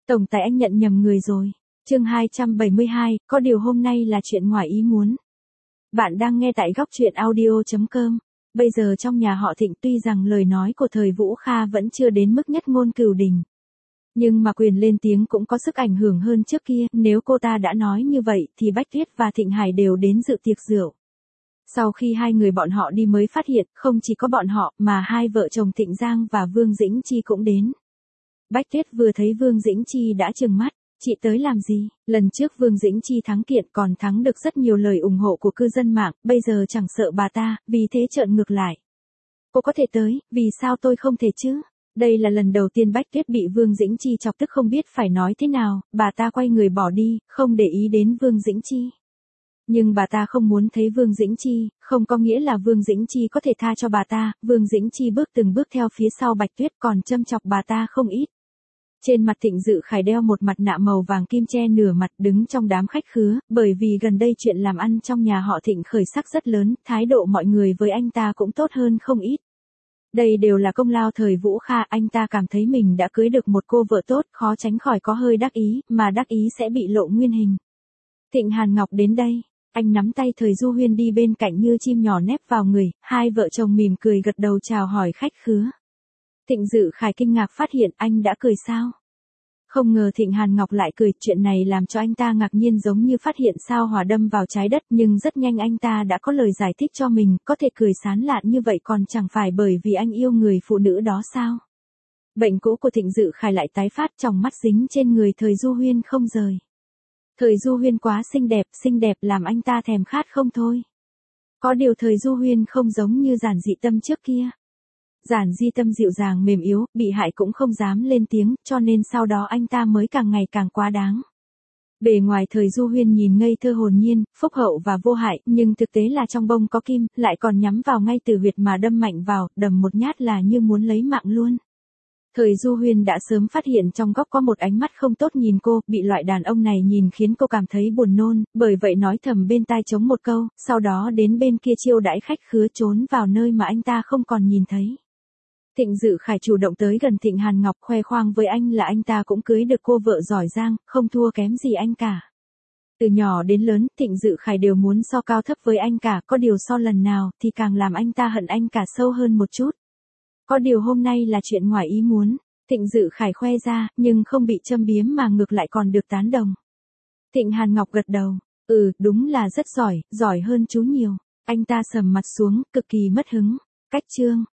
Tổng tài anh nhận nhầm người rồi. Chương 272, có điều hôm nay là chuyện ngoài ý muốn. Bạn đang nghe tại góc truyện audio.com. Bây giờ trong nhà họ Thịnh tuy rằng lời nói của thời Vũ Kha vẫn chưa đến mức nhất ngôn cửu đình. Nhưng mà quyền lên tiếng cũng có sức ảnh hưởng hơn trước kia, nếu cô ta đã nói như vậy thì Bách Tuyết và Thịnh Hải đều đến dự tiệc rượu. Sau khi hai người bọn họ đi mới phát hiện, không chỉ có bọn họ mà hai vợ chồng Thịnh Giang và Vương Dĩnh Chi cũng đến. Bách Tuyết vừa thấy Vương Dĩnh Chi đã trừng mắt, chị tới làm gì? Lần trước Vương Dĩnh Chi thắng kiện còn thắng được rất nhiều lời ủng hộ của cư dân mạng, bây giờ chẳng sợ bà ta, vì thế trợn ngược lại. Cô có thể tới, vì sao tôi không thể chứ? Đây là lần đầu tiên Bách Tuyết bị Vương Dĩnh Chi chọc tức không biết phải nói thế nào, bà ta quay người bỏ đi, không để ý đến Vương Dĩnh Chi. Nhưng bà ta không muốn thấy Vương Dĩnh Chi, không có nghĩa là Vương Dĩnh Chi có thể tha cho bà ta, Vương Dĩnh Chi bước từng bước theo phía sau Bạch Tuyết còn châm chọc bà ta không ít. Trên mặt Thịnh Dự Khải đeo một mặt nạ màu vàng kim che nửa mặt đứng trong đám khách khứa, bởi vì gần đây chuyện làm ăn trong nhà họ Thịnh khởi sắc rất lớn, thái độ mọi người với anh ta cũng tốt hơn không ít. Đây đều là công lao thời Vũ Kha, anh ta cảm thấy mình đã cưới được một cô vợ tốt, khó tránh khỏi có hơi đắc ý, mà đắc ý sẽ bị lộ nguyên hình. Thịnh Hàn Ngọc đến đây, anh nắm tay thời Du Huyên đi bên cạnh như chim nhỏ nép vào người, hai vợ chồng mỉm cười gật đầu chào hỏi khách khứa. Thịnh Dự Khải kinh ngạc phát hiện anh đã cười sao? Không ngờ Thịnh Hàn Ngọc lại cười, chuyện này làm cho anh ta ngạc nhiên giống như phát hiện sao hỏa đâm vào trái đất, nhưng rất nhanh anh ta đã có lời giải thích cho mình, có thể cười sán lạn như vậy còn chẳng phải bởi vì anh yêu người phụ nữ đó sao? Bệnh cũ của Thịnh Dự Khải lại tái phát, trong mắt dính trên người thời Du Huyên không rời. Thời Du Huyên quá xinh đẹp làm anh ta thèm khát không thôi. Có điều thời Du Huyên không giống như Giản Dị Tâm trước kia. Giản Di Tâm dịu dàng mềm yếu, bị hại cũng không dám lên tiếng, cho nên sau đó anh ta mới càng ngày càng quá đáng. Bề ngoài thời Du Huyên nhìn ngây thơ hồn nhiên, phúc hậu và vô hại, nhưng thực tế là trong bông có kim, lại còn nhắm vào ngay từ huyệt mà đâm mạnh vào, đầm một nhát là như muốn lấy mạng luôn. Thời Du Huyên đã sớm phát hiện trong góc có một ánh mắt không tốt nhìn cô, bị loại đàn ông này nhìn khiến cô cảm thấy buồn nôn, bởi vậy nói thầm bên tai chống một câu, sau đó đến bên kia chiêu đãi khách khứa trốn vào nơi mà anh ta không còn nhìn thấy. Thịnh Dự Khải chủ động tới gần Thịnh Hàn Ngọc khoe khoang với anh là anh ta cũng cưới được cô vợ giỏi giang, không thua kém gì anh cả. Từ nhỏ đến lớn, Thịnh Dự Khải đều muốn so cao thấp với anh cả, có điều so lần nào thì càng làm anh ta hận anh cả sâu hơn một chút. Có điều hôm nay là chuyện ngoài ý muốn, Thịnh Dự Khải khoe ra, nhưng không bị châm biếm mà ngược lại còn được tán đồng. Thịnh Hàn Ngọc gật đầu, đúng là rất giỏi, giỏi hơn chú nhiều. Anh ta sầm mặt xuống, cực kỳ mất hứng. Cách chương